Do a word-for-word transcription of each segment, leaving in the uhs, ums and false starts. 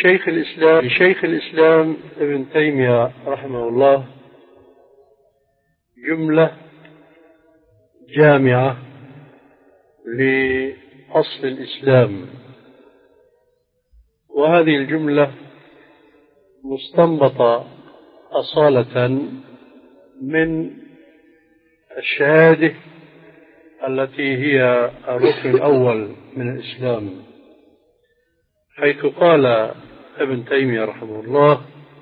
لشيخ الإسلام لشيخ الإسلام ابن تيمية رحمه الله جملة جامعة لأصل الإسلام، وهذه الجملة مستنبطة أصالة من الشهادة التي هي الركن الأول من الإسلام، حيث قال ابن تيمية رحمه الله: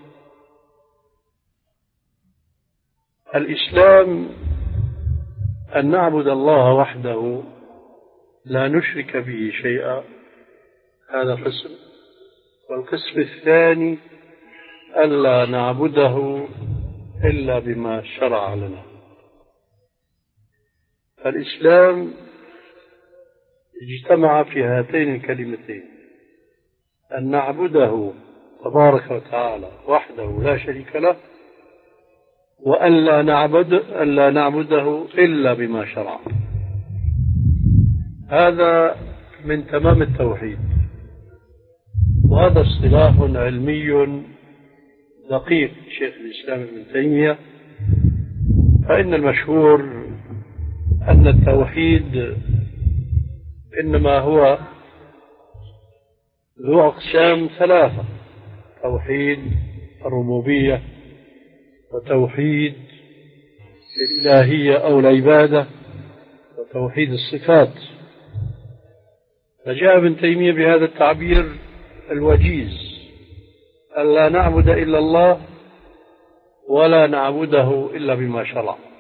الإسلام أن نعبد الله وحده لا نشرك به شيئا، هذا قسم. والقسم الثاني ألا نعبده إلا بما شرع لنا. فالإسلام اجتمع في هاتين الكلمتين: أن نعبده تبارك وتعالى وحده لا شريك له، وأن لا نعبد أن لا نعبده إلا بما شرع. هذا من تمام التوحيد، وهذا اصطلاح علمي دقيق شيخ الإسلام ابن تيمية. فإن المشهور أن التوحيد إنما هو ذو أقسام ثلاثة: توحيد الربوبية، وتوحيد الإلهية أو العبادة، وتوحيد الصفات. فجاء ابن تيمية بهذا التعبير الوجيز: ألا نعبد إلا الله ولا نعبده إلا بما شرع.